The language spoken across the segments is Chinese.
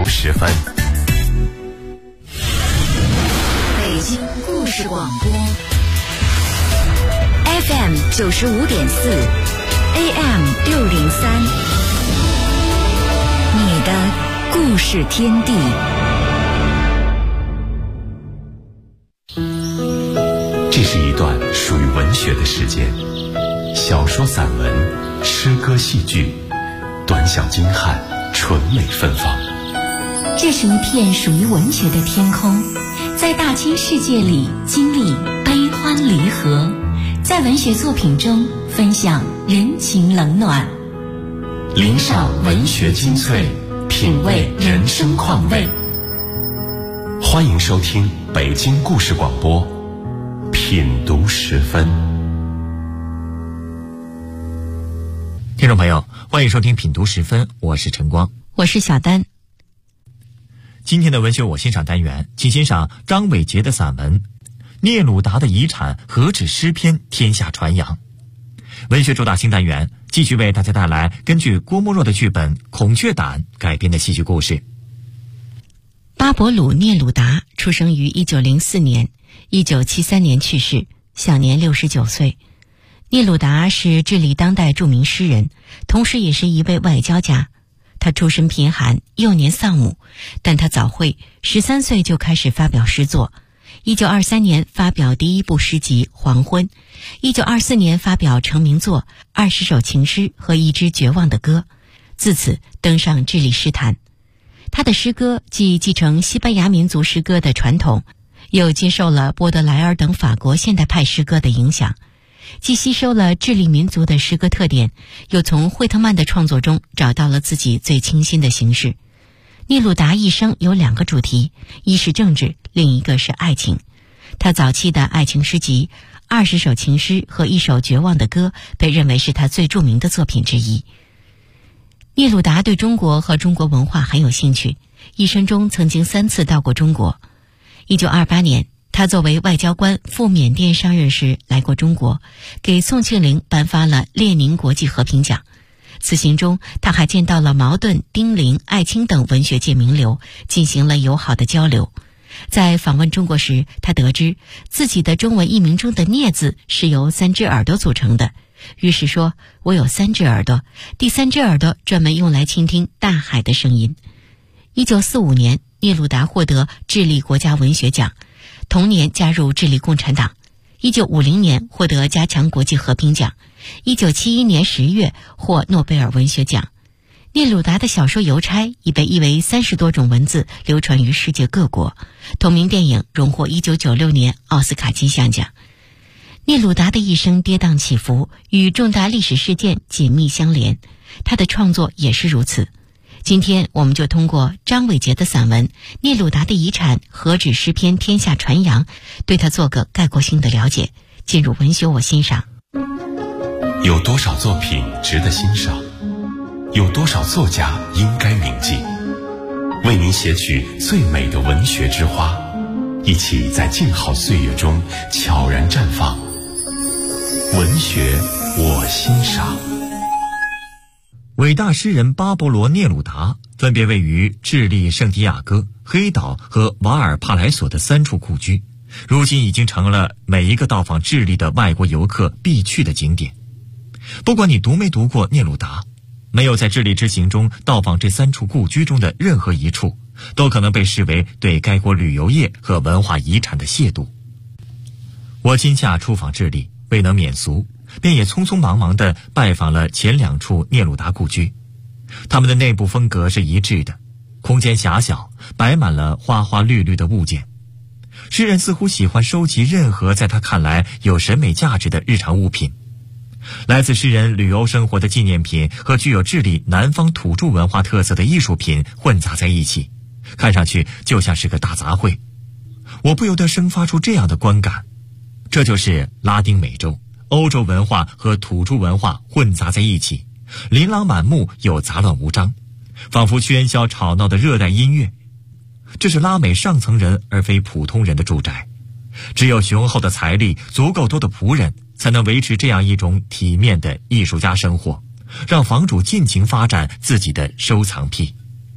时分。 北京故事广播 FM 95.4 AM 603，你的故事天地。 这是一段属于文学的时间，小说、散文、诗歌、戏剧，短小精悍，纯美芬芳。 这是一片属于文学的天空，在大千世界里经历悲欢离合，在文学作品中分享人情冷暖， 聆赏文学精粹，品味人生况味。欢迎收听北京故事广播品读时分。 听众朋友，欢迎收听品读时分，我是晨光， 我是小丹。 今天的文学我欣赏单元，请欣赏张伟杰的散文《聂鲁达的遗产何止诗篇天下传扬》。文学主打新单元继续为大家带来根据郭沫若的剧本《孔雀胆》改编的戏剧故事。 巴勃鲁·聂鲁达出生于1904年，1973年去世，享年69岁。聂鲁达是智利当代著名诗人，同时也是一位外交家。他出身贫寒，幼年丧母，但他早慧，13岁就开始发表诗作。1923年发表第一部诗集《黄昏》，1924年发表成名作20首情诗和一支绝望的歌，自此登上智利诗坛。他的诗歌既继承西班牙民族诗歌的传统，又接受了波德莱尔等法国现代派诗歌的影响，既吸收了智利民族的诗歌特点，又从惠特曼的创作中找到了自己最清新的形式。聂鲁达一生有2个主题，一是政治，另一个是爱情。他早期的爱情诗集20首情诗和1首绝望的歌被认为是他最著名的作品之一。聂鲁达对中国和中国文化很有兴趣，一生中曾经3次到过中国。1928年他作为外交官赴缅甸上任时来过中国，给宋庆龄颁发了列宁国际和平奖。此行中他还见到了茅盾、丁玲、艾青等文学界名流，进行了友好的交流。在访问中国时，他得知自己的中文译名中的聂字是由3只耳朵组成的，于是说，我有3只耳朵，第3只耳朵专门用来倾听大海的声音。1945年聂鲁达获得智利国家文学奖，同年加入智利共产党。1950年获得加强国际和平奖，1971年10月获诺贝尔文学奖。聂鲁达的小说《邮差》已被译为30多种文字，流传于世界各国。同名电影荣获1996年奥斯卡金像奖。聂鲁达的一生跌宕起伏，与重大历史事件紧密相连，他的创作也是如此。今天我们就通过张伟杰的散文《聂鲁达的遗产何止诗篇天下传扬》，对他做个概括性的了解。进入文学我欣赏。 有多少作品值得欣赏？有多少作家应该铭记？为您写取最美的文学之花，一起在静好岁月中悄然绽放。文学我欣赏。 伟大诗人巴勃罗·聂鲁达分别位于智利圣地亚哥、黑岛和瓦尔帕莱索的3处故居，如今已经成了每一个到访智利的外国游客必去的景点。不管你读没读过聂鲁达，没有在智利之行中到访这3处故居中的任何一处，都可能被视为对该国旅游业和文化遗产的亵渎。我今夏出访智利，未能免俗，便也匆匆忙忙地拜访了前2处聂鲁达故居。他们的内部风格是一致的，空间狭小，摆满了花花绿绿的物件。诗人似乎喜欢收集任何在他看来有审美价值的日常物品。来自诗人旅游生活的纪念品和具有智利南方土著文化特色的艺术品混杂在一起，看上去就像是个大杂烩。我不由得生发出这样的观感，这就是拉丁美洲、欧洲文化和土著文化混杂在一起，琳琅满目又杂乱无章，仿佛喧嚣吵闹的热带音乐。这是拉美上层人而非普通人的住宅，只有雄厚的财力、足够多的仆人，才能维持这样一种体面的艺术家生活，让房主尽情发展自己的收藏癖。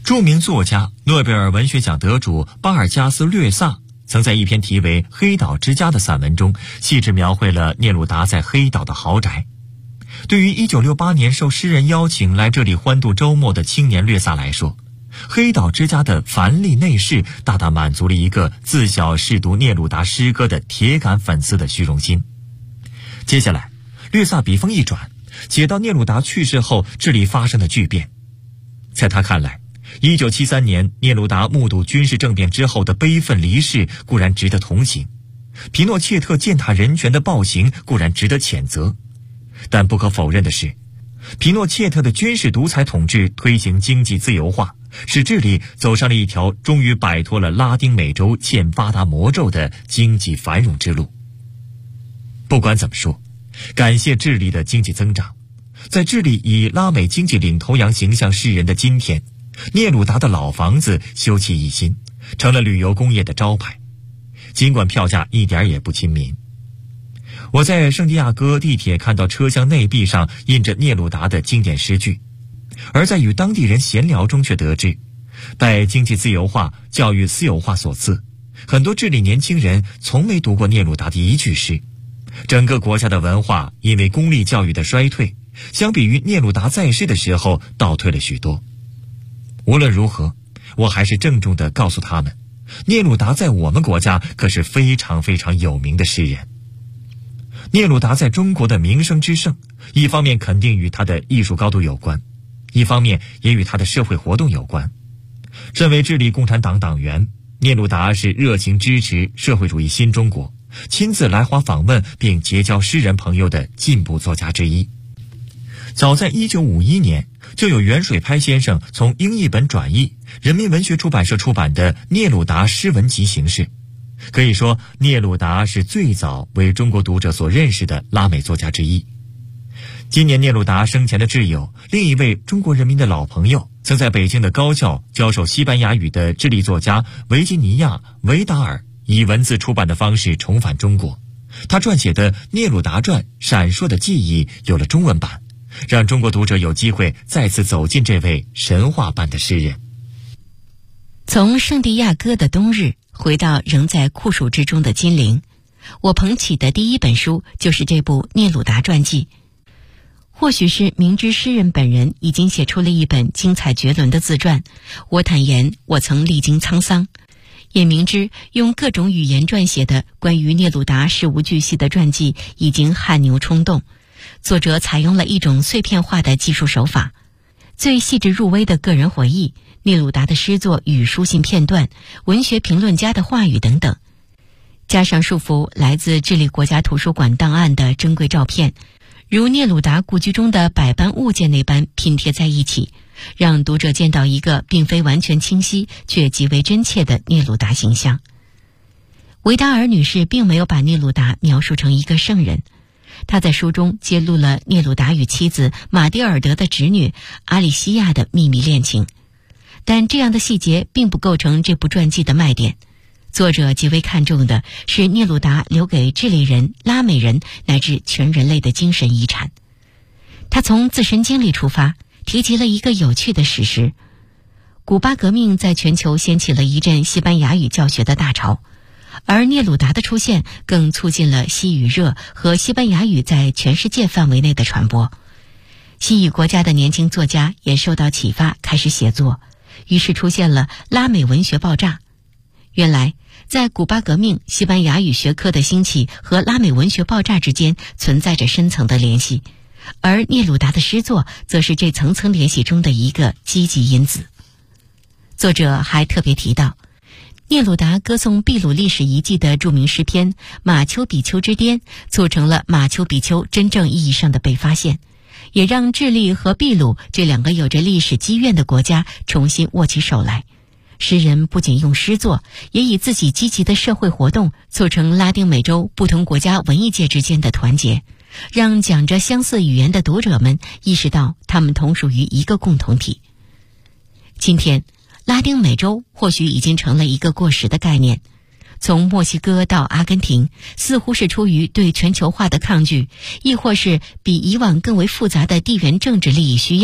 著名作家、诺贝尔文学奖得主巴尔加斯略萨曾在一篇题为《黑岛之家》的散文中，细致描绘了聂鲁达在黑岛的豪宅。对于1968年受诗人邀请来这里欢度周末的青年略萨来说，黑岛之家的繁丽内饰大大满足了一个自小嗜读聂鲁达诗歌的铁杆粉丝的虚荣心。接下来，略萨笔锋一转，写到聂鲁达去世后这里发生的巨变。在他看来，1973年聂鲁达目睹军事政变之后的悲愤离世固然值得同情，皮诺切特践踏人权的暴行固然值得谴责，但不可否认的是，皮诺切特的军事独裁统治推行经济自由化，使智利走上了一条终于摆脱了拉丁美洲欠发达魔咒的经济繁荣之路。不管怎么说，感谢智利的经济增长，在智利以拉美经济领头羊形象示人的今天，聂鲁达的老房子修葺一新，成了旅游工业的招牌，尽管票价一点也不亲民。我在圣地亚哥地铁看到车厢内壁上印着聂鲁达的经典诗句，而在与当地人闲聊中却得知，拜经济自由化、教育私有化所赐，很多智利年轻人从没读过聂鲁达的一句诗。整个国家的文化因为公立教育的衰退，相比于聂鲁达在世的时候倒退了许多。无论如何，我还是郑重地告诉他们，聂鲁达在我们国家可是非常非常有名的诗人。聂鲁达在中国的名声之盛，一方面肯定与他的艺术高度有关，一方面也与他的社会活动有关。身为智利共产党党员，聂鲁达是热情支持社会主义新中国，亲自来华访问并结交诗人朋友的进步作家之一。早在1951年，就有袁水拍先生从英译本转译，人民文学出版社出版的《聂鲁达诗文集》形式。可以说，聂鲁达是最早为中国读者所认识的拉美作家之一。今年聂鲁达生前的挚友，另一位中国人民的老朋友，曾在北京的高校教授西班牙语的智利作家维吉尼亚·维达尔，以文字出版的方式重返中国。他撰写的《聂鲁达传：闪烁的记忆》有了中文版，让中国读者有机会再次走进这位神话般的诗人。 从圣地亚哥的冬日回到仍在酷暑之中的金陵，我捧起的第一本书就是这部聂鲁达传记。或许是明知诗人本人已经写出了一本精彩绝伦的自传，我坦言我曾历经沧桑，也明知用各种语言撰写的关于聂鲁达事无巨细的传记已经汗牛充栋。作者采用了一种碎片化的技术手法，最细致入微的个人回忆，聂鲁达的诗作与书信片段，文学评论家的话语等等，加上数幅来自智利国家图书馆档案的珍贵照片，如聂鲁达故居中的百般物件那般拼贴在一起，让读者见到一个并非完全清晰却极为真切的聂鲁达形象。维达尔女士并没有把聂鲁达描述成一个圣人，她在书中揭露了聂鲁达与妻子马蒂尔德的侄女阿里西亚的秘密恋情，但这样的细节并不构成这部传记的卖点。作者极为看重的是聂鲁达留给智利人、拉美人乃至全人类的精神遗产。他从自身经历出发，提及了一个有趣的史实：古巴革命在全球掀起了一阵西班牙语教学的大潮，而聂鲁达的出现更促进了西语热和西班牙语在全世界范围内的传播。西语国家的年轻作家也受到启发，开始写作，于是出现了拉美文学爆炸。原来在古巴革命、西班牙语学科的兴起和拉美文学爆炸之间存在着深层的联系，而聂鲁达的诗作则是这层层联系中的一个积极因子。作者还特别提到，聂鲁达歌颂秘鲁历史遗迹的著名诗篇《马丘比丘之巅》促成了马丘比丘真正意义上的被发现，也让智利和秘鲁这两个有着历史积怨的国家重新握起手来。诗人不仅用诗作，也以自己积极的社会活动促成拉丁美洲不同国家文艺界之间的团结，让讲着相似语言的读者们意识到他们同属于一个共同体。今天，拉丁美洲或许已经成了一个过时的概念。从墨西哥到阿根廷，似乎是出于对全球化的抗拒，亦或是比以往更为复杂的地缘政治利益需要，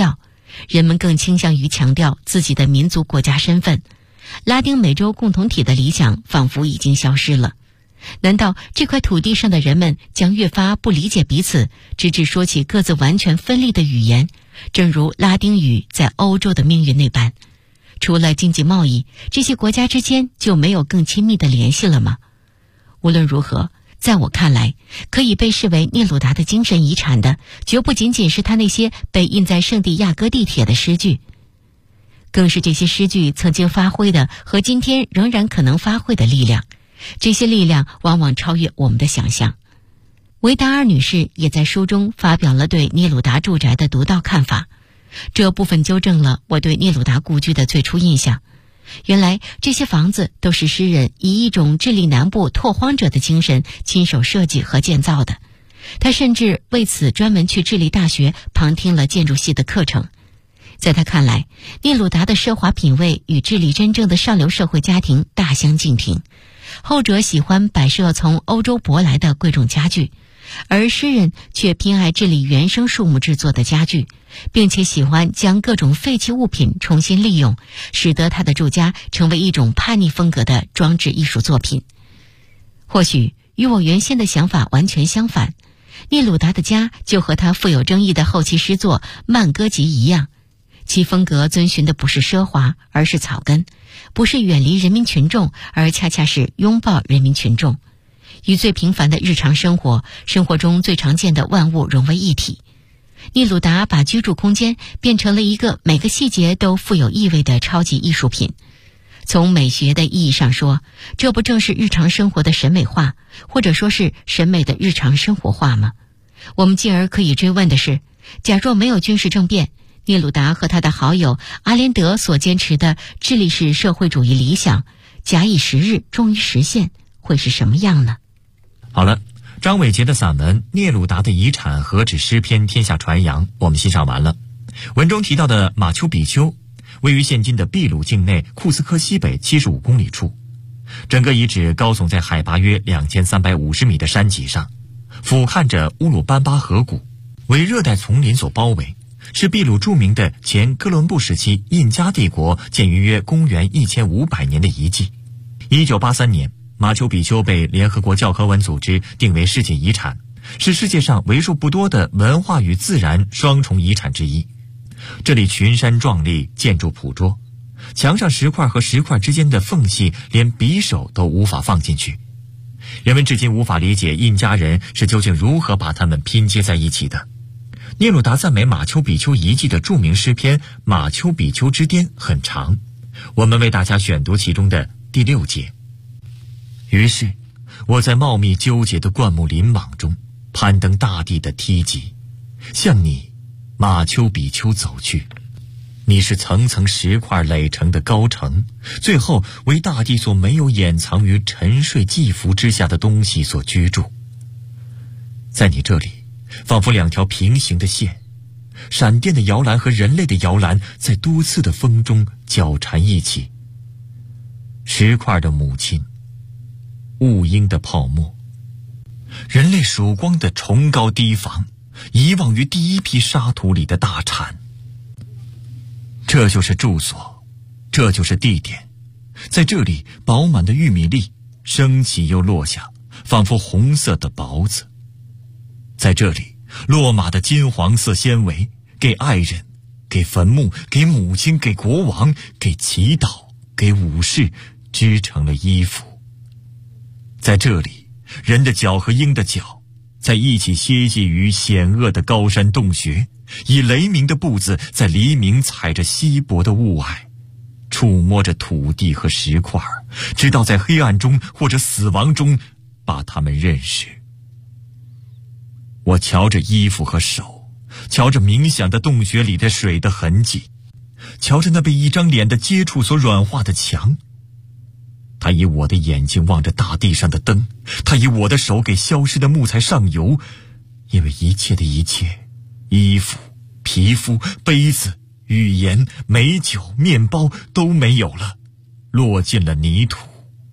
人们更倾向于强调自己的民族国家身份，拉丁美洲共同体的理想仿佛已经消失了。难道这块土地上的人们将越发不理解彼此，直至说起各自完全分立的语言，正如拉丁语在欧洲的命运那般？除了经济贸易，这些国家之间就没有更亲密的联系了吗？无论如何，在我看来，可以被视为聂鲁达的精神遗产的，绝不仅仅是他那些被印在圣地亚哥地铁的诗句，更是这些诗句曾经发挥的和今天仍然可能发挥的力量。这些力量往往超越我们的想象。维达尔女士也在书中发表了对聂鲁达住宅的独到看法，这部分纠正了我对聂鲁达故居的最初印象。原来这些房子都是诗人以一种智利南部拓荒者的精神亲手设计和建造的。他甚至为此专门去智利大学旁听了建筑系的课程。在他看来，聂鲁达的奢华品味与智利真正的上流社会家庭大相径庭。后者喜欢摆设从欧洲舶来的贵重家具，而诗人却偏爱智利原生树木制作的家具，并且喜欢将各种废弃物品重新利用，使得他的住家成为一种叛逆风格的装置艺术作品。或许与我原先的想法完全相反，聂鲁达的家就和他富有争议的后期诗作《曼歌集》一样，其风格遵循的不是奢华，而是草根，不是远离人民群众，而恰恰是拥抱人民群众，与最平凡的日常生活中最常见的万物融为一体。聂鲁达把居住空间变成了一个每个细节都富有意味的超级艺术品。从美学的意义上说，这不正是日常生活的审美化，或者说是审美的日常生活化吗？我们进而可以追问的是，假若没有军事政变，聂鲁达和他的好友阿连德所坚持的智利式社会主义理想，假以时日终于实现，会是什么样呢？ 好了，张伟杰的散文《聂鲁达的遗产何止诗篇天下传扬》我们欣赏完了。文中提到的马丘比丘位于现今的秘鲁境内库斯科西北75公里处，整个遗址高耸在海拔约2350米的山脊上，俯瞰着乌鲁班巴河谷，为热带丛林所包围，是秘鲁著名的前哥伦布时期印加帝国建于约公元1500年的遗迹。1983年，马丘比丘被联合国教科文组织定为世界遗产，是世界上为数不多的文化与自然双重遗产之一。这里群山壮丽，建筑朴拙，墙上石块和石块之间的缝隙连匕首都无法放进去。人们至今无法理解印加人是究竟如何把它们拼接在一起的。聂鲁达赞美马丘比丘遗迹的著名诗篇《马丘比丘之巅》很长，我们为大家选读其中的第6节。于是我在茂密纠结的灌木林网中攀登大地的梯级，向你马丘比丘走去。你是层层石块垒成的高城，最后为大地所没有掩藏于沉睡寂伏之下的东西所居住。在你这里，仿佛两条平行的线，闪电的摇篮和人类的摇篮在多次的风中交缠一起。石块的母亲，雾鹰的泡沫，人类曙光的崇高堤防，遗忘于第一批沙土里的大铲。这就是住所，这就是地点。在这里，饱满的玉米粒升起又落下，仿佛红色的雹子。在这里，落马的金黄色纤维给爱人，给坟墓，给母亲，给国王，给祈祷，给武士织成了衣服。在这里，人的脚和鹰的脚在一起歇息于险恶的高山洞穴，以雷鸣的步子在黎明踩着稀薄的雾霭，触摸着土地和石块，直到在黑暗中或者死亡中把它们认识。我瞧着衣服和手，瞧着冥想的洞穴里的水的痕迹，瞧着那被一张脸的接触所软化的墙。他以我的眼睛望着大地上的灯，他以我的手给消失的木材上油，因为一切的一切，衣服、皮肤、杯子、语言、美酒、面包都没有了，落进了泥土。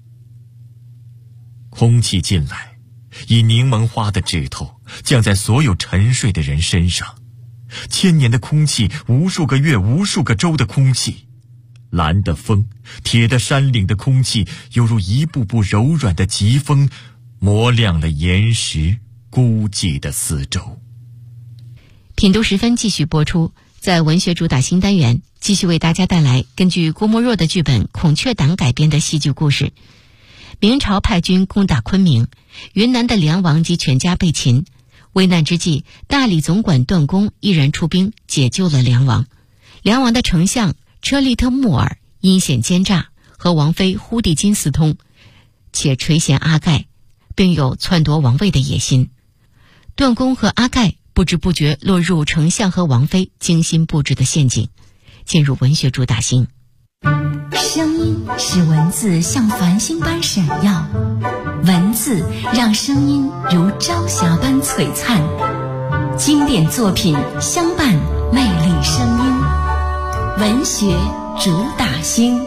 空气进来，以柠檬花的指头降在所有沉睡的人身上， 千年的空气，无数个月、无数个周的空气，蓝的风，铁的山岭的空气，犹如一步步柔软的疾风，磨亮了岩石孤寂的四周。 品读时分继续播出，在文学主打新单元继续为大家带来根据郭沫若的剧本《孔雀党》改编的戏剧故事。明朝派军攻打昆明，云南的梁王及全家被擒，危难之际，大理总管段公一人出兵解救了梁王。梁王的丞相车利特木儿阴险奸诈，和王妃忽地金私通，且垂涎阿盖，并有篡夺王位的野心。段公和阿盖不知不觉落入丞相和王妃精心布置的陷阱。进入文学主打星。 声音使文字像繁星般闪耀，文字让声音如朝霞般璀璨。经典作品相伴，魅力声音。文学主打星。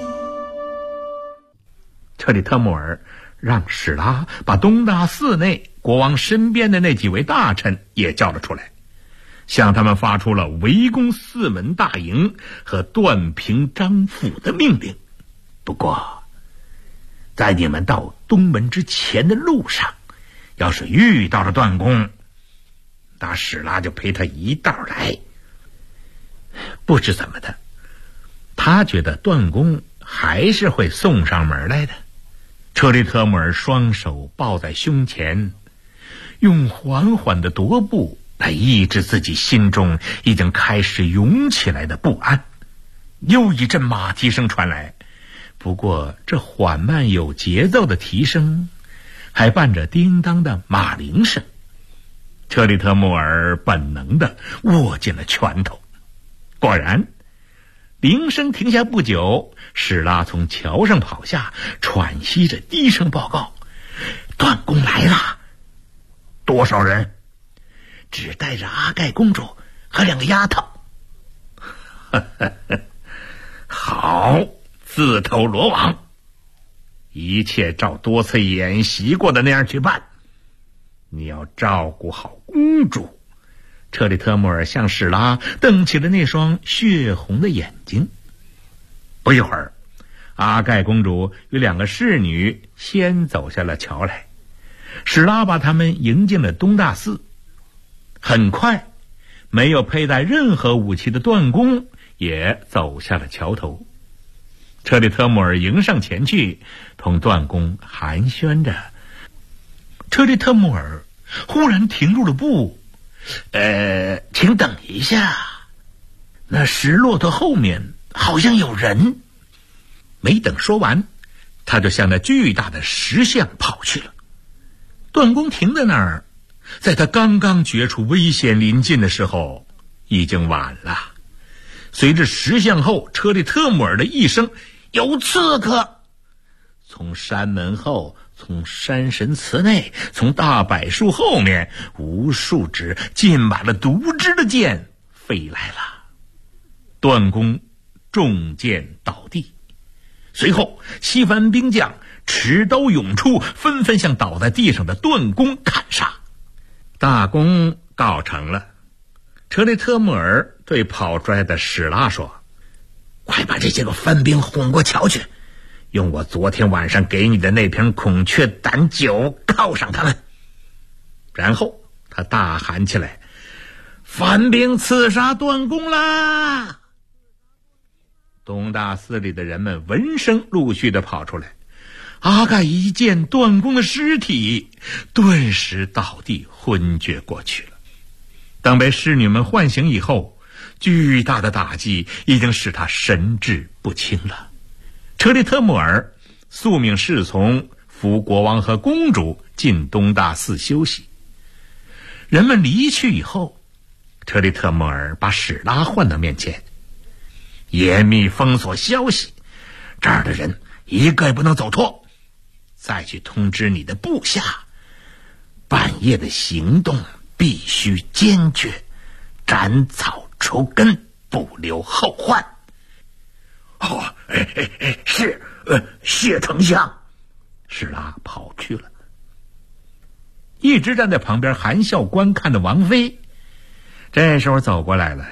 车里特木儿让史拉把东大寺内国王身边的那几位大臣也叫了出来，向他们发出了围攻四门大营和断平张府的命令。不过在你们到东门之前的路上，要是遇到了段公，那史拉就陪他一道来。不知怎么的，他觉得段公还是会送上门来的。车里特木儿双手抱在胸前，用缓缓的踱步来抑制自己心中已经开始涌起来的不安。又一阵马蹄声传来，不过这缓慢有节奏的蹄声还伴着叮当的马铃声。车里特木儿本能地握紧了拳头。果然铃声停下不久，史拉从桥上跑下，喘息着低声报告：段公来了。多少人？只带着阿盖公主和2个丫头。好，自投罗网，一切照多次演习过的那样去办。你要照顾好公主。车里特木儿向史拉瞪起了那双血红的眼睛。不一会儿，阿盖公主与2个侍女先走下了桥来，史拉把他们迎进了东大寺。很快，没有佩戴任何武器的段公也走下了桥头。车里特木儿迎上前去，同段公寒暄着。车里特木儿忽然停住了步。请等一下，那石骆驼后面好像有人。没等说完，他就向那巨大的石像跑去了。段公停在那儿，在他刚刚觉出危险临近的时候，已经晚了。随着石像后车里特木儿的一声有刺客，从山门后，从山神祠内，从大柏树后面，无数支浸满了毒汁的箭飞来了。段公中箭倒地，随后西番兵将持刀涌出，纷纷向倒在地上的段公砍杀。大功告成了。车里特木儿对跑出来的史拉说：快把这些个番兵哄过桥去，用我昨天晚上给你的那瓶孔雀胆酒犒赏他们。然后他大喊起来：番兵刺杀段公啦！东大寺里的人们闻声陆续的跑出来。阿盖一见段公的尸体，顿时倒地昏厥过去了。当被侍女们唤醒以后，巨大的打击已经使他神志不清了。车里特木儿宿命侍从扶国王和公主进东大寺休息。人们离去以后，车里特木儿把史拉唤到面前，严密封锁消息，这儿的人一个也不能走脱。再去通知你的部下，半夜的行动必须坚决，斩草除根，不留后患。是，谢丞相。史拉跑去了。一直站在旁边含笑观看的王妃这时候走过来了，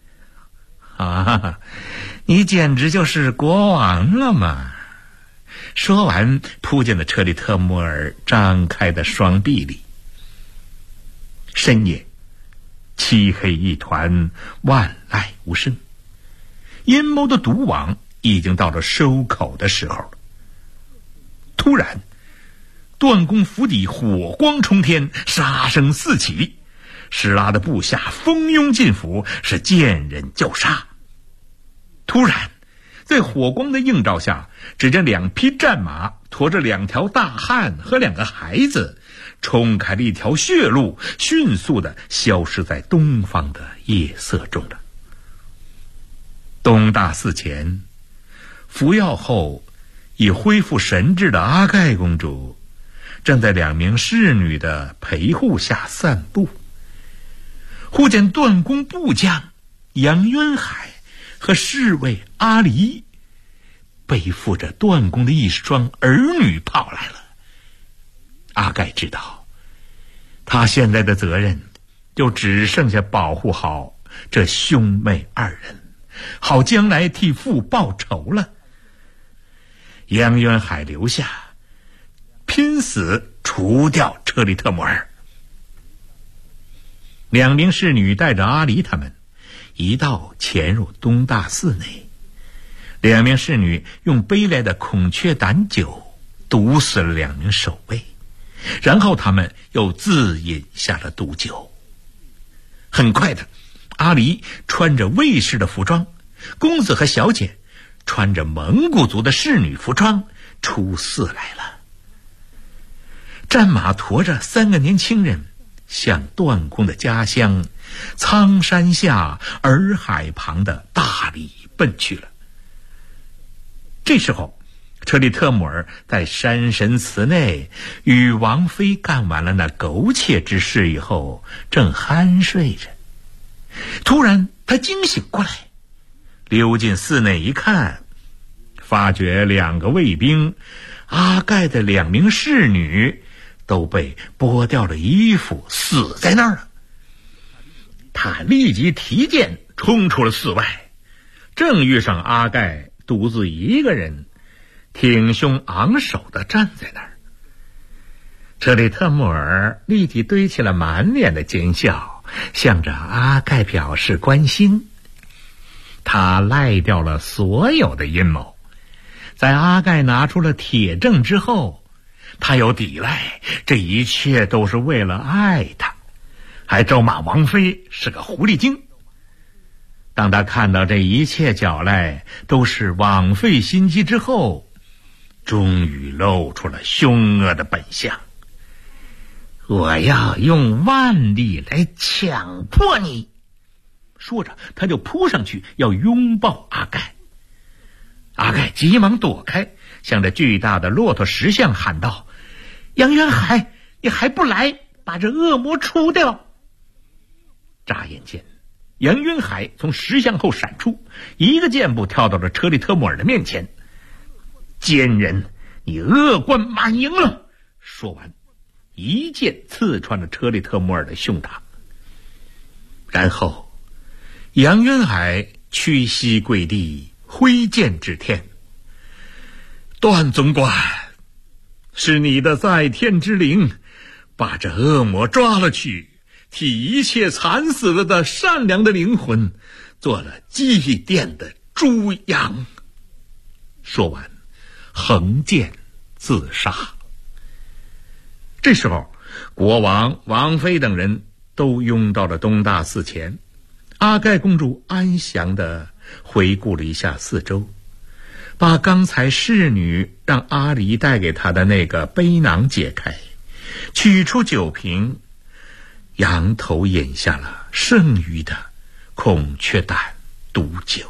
你简直就是国王了嘛！说完，扑进了车里特穆尔张开的双臂里。深夜，漆黑一团，万籁无声。阴谋的毒网已经到了收口的时候了。突然，段公府邸火光冲天，杀声四起。施拉的部下蜂拥进府，是见人就杀。突然，在火光的映照下，只见2匹战马驮着2条大汉和2个孩子，冲开了一条血路，迅速地消失在东方的夜色中了。东大寺前，服药后已恢复神智的阿盖公主，正在2名侍女的陪护下散步。忽见段公部将杨渊海和侍卫阿离背负着段公的一双儿女跑来了。阿盖知道，他现在的责任就只剩下保护好这兄妹2人，好将来替父报仇了。杨渊海留下，拼死除掉车里特摩尔。2名侍女带着阿离他们一道潜入东大寺内。2名侍女用背来的孔雀胆酒毒死了2名守卫，然后他们又自饮下了毒酒。很快的，阿离穿着卫士的服装，公子和小姐穿着蒙古族的侍女服装出寺来了。战马驮着3个年轻人向段公的家乡苍山下洱海旁的大理奔去了。这时候，车里特姆尔在山神祠内与王妃干完了那苟且之事以后，正酣睡着。突然他惊醒过来，溜进寺内一看，发觉2个卫兵、阿盖的2名侍女都被剥掉了衣服，死在那儿了。他立即提剑冲出了寺外，正遇上阿盖独自一个人挺胸昂首地站在那儿。车里特穆尔立即堆起了满脸的奸笑，向着阿盖表示关心。他赖掉了所有的阴谋，在阿盖拿出了铁证之后，他又抵赖，这一切都是为了爱他，还咒骂王妃是个狐狸精。当他看到这一切狡赖都是枉费心机之后，终于露出了凶恶的本相。我要用万力来强迫你！说着，他就扑上去要拥抱阿盖。阿盖急忙躲开，向着巨大的骆驼石像喊道：杨渊海，你还不来把这恶魔除掉！眨眼间，杨渊海从石像后闪出，一个箭步跳到了车里特穆尔的面前。奸人，你恶贯满盈了！说完，一剑刺穿了车里特穆尔的胸膛。然后杨渊海屈膝跪地，挥剑指天：段总管，是你的在天之灵把这恶魔抓了去，替一切惨死了的善良的灵魂做了祭奠的猪羊。说完，横剑自杀。这时候，国王、王妃等人都拥到了东大寺前。阿盖公主安详地回顾了一下四周，把刚才侍女让阿离带给她的那个背囊解开，取出酒瓶，仰头饮下了剩余的孔雀胆毒酒。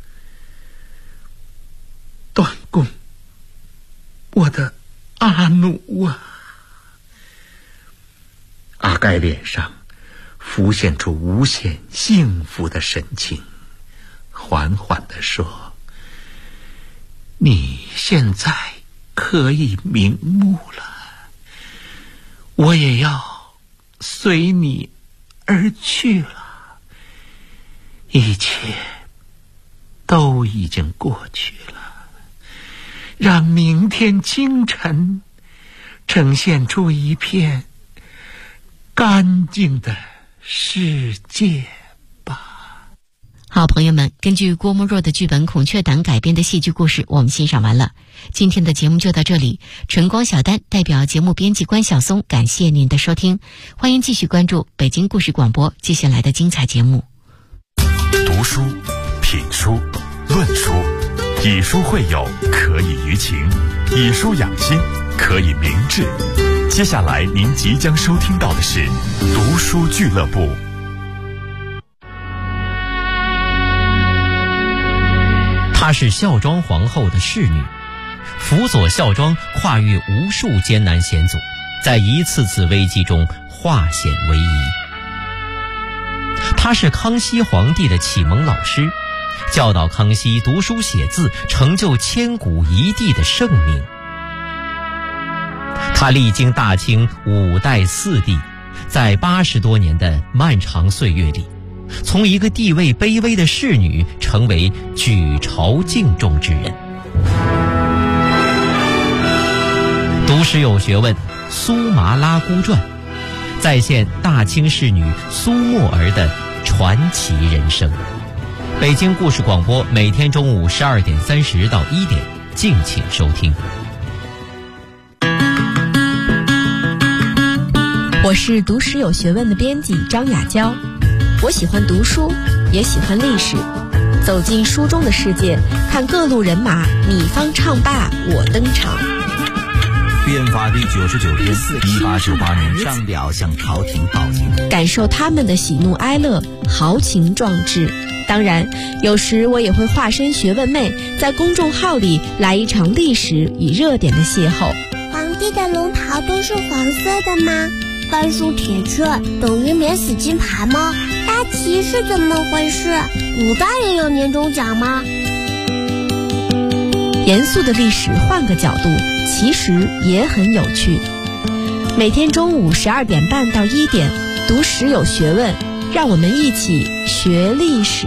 段公，我的阿努啊！阿盖脸上浮现出无限幸福的神情，缓缓地说：你现在可以瞑目了，我也要随你而去了。 一切都已经过去了，让明天清晨呈现出一片干净的世界吧。 好，朋友们，根据郭沫若的剧本《孔雀党》改编的戏剧故事我们欣赏完了，今天的节目就到这里。晨光小丹代表节目编辑关晓松感谢您的收听，欢迎继续关注北京故事广播接下来的精彩节目。 读书、品书、论书，以书会友，可以娱情；以书养心，可以明志。接下来您即将收听到的是读书俱乐部。 她是孝庄皇后的侍女，辅佐孝庄跨越无数艰难险阻，在一次次危机中化险为夷。她是康熙皇帝的启蒙老师，教导康熙读书写字，成就千古一帝的盛名。她历经大清5代4帝，在80多年的漫长岁月里，从一个地位卑微的侍女成为举朝敬重之人。读史有学问，苏麻拉姑传再现大清侍女苏沫儿的传奇人生。北京故事广播每天中午12点30到1点，敬请收听。 我是读史有学问的编辑张雅娇，我喜欢读书，也喜欢历史，走进书中的世界，看各路人马你方唱罢我登场。 变法第99天，1898年上表向朝廷报警， 感受他们的喜怒哀乐，豪情壮志。当然，有时我也会化身学问妹，在公众号里来一场历史与热点的邂逅。 皇帝的龙袍都是黄色的吗？甘肃铁券等于免死金牌吗？大旗是怎么回事？古代也有年终奖吗？ 严肃的历史换个角度，其实也很有趣。每天中午12点半到1点，读史有学问，让我们一起学历史。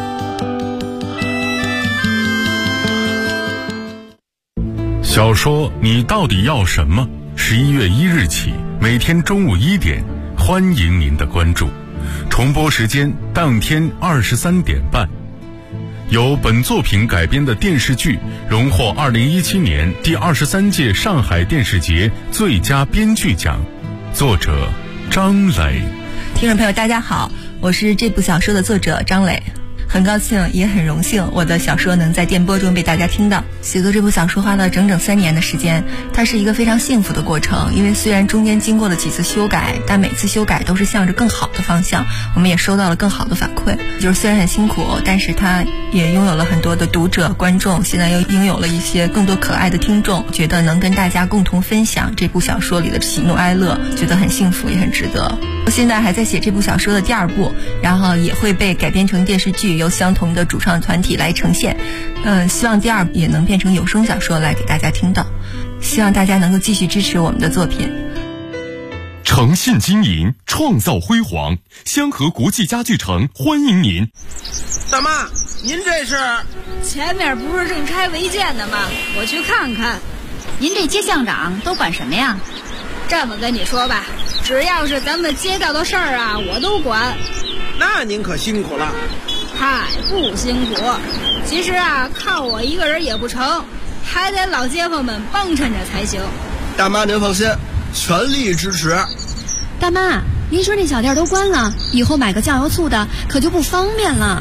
小说你到底要什么？11月1日起，每天中午1点，欢迎您的关注。重播时间当天23点半。由本作品改编的电视剧荣获2017年第23届上海电视节最佳编剧奖，作者张磊。 听众朋友大家好，我是这部小说的作者张磊，很高兴也很荣幸我的小说能在电波中被大家听到。写作这部小说花了整整3年的时间，它是一个非常幸福的过程，因为虽然中间经过了几次修改，但每次修改都是向着更好的方向，我们也收到了更好的反馈。就是虽然很辛苦，但是它也拥有了很多的读者观众，现在又拥有了一些更多可爱的听众，觉得能跟大家共同分享这部小说里的喜怒哀乐，觉得很幸福也很值得。我现在还在写这部小说的第2部，然后也会被改编成电视剧，由相同的主创团体来呈现。希望第2部也能变成有声小说来给大家听到，希望大家能够继续支持我们的作品。 诚信经营，创造辉煌，香河国际家具城欢迎您。 大妈，您这是？ 前面不是正拆违建呢吗？我去看看。 您这街巷长都管什么呀？ 这么跟你说吧，只要是咱们街道的事儿啊，我都管。 那您可辛苦了。 嗨，不辛苦。其实啊，靠我一个人也不成，还得老街坊们帮衬着才行。 大妈您放心，全力支持。 大妈，您说这小店都关了，以后买个酱油醋的可就不方便了。